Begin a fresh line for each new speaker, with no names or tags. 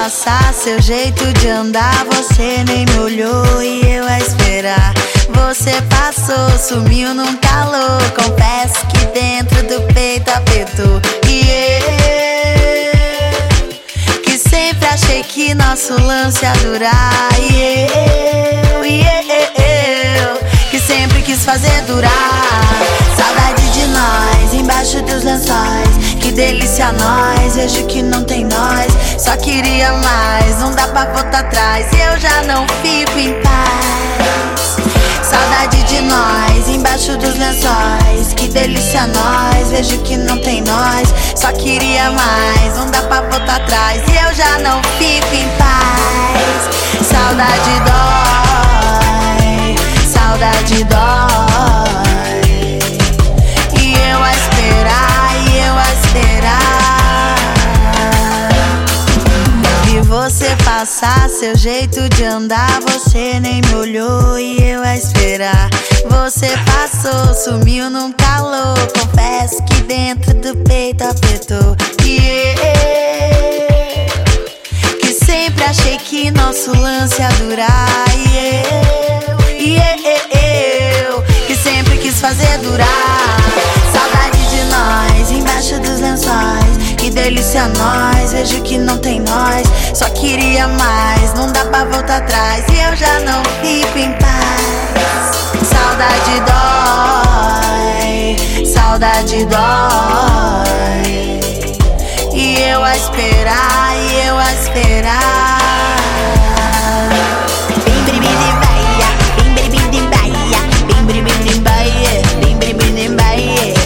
passar, seu jeito de andar, você nem me olhou e eu a esperar. Você passou, sumiu num calor, confesso que dentro do peito apertou. E eu, que sempre achei que nosso lance ia durar. E eu, que sempre quis fazer durar. Saudade de nós, embaixo dos lençóis, que delícia nós, vejo que não tem nós. Só queria mais, não dá pra voltar atrás, eu já não fico em paz. Saudade de nós, embaixo dos lençóis, que delícia nós, vejo que não tem nós. Só queria mais, não dá pra voltar atrás, e eu já não fico em paz. Saudade dói, saudade dói. E eu a esperar, e eu a esperar. Vi você passar, seu jeito de andar, você nem me olhou e eu a esperar. Você passou, sumiu num calor, confesso que dentro do peito apertou. E eu, que sempre achei que nosso lance ia durar. E eu, que sempre quis fazer durar. Saudade de nós, embaixo dos lençóis, que delícia nós, vejo que não tem nós. Só queria mais, não dá pra voltar atrás, e eu já não fico em paz. Saudade dói, saudade dói. E eu a esperar, e eu a esperar. Bim, bim, bim, baia, bim, bim, bim, baia, bim, bim, bim, baia, bim, bim, bim, baia.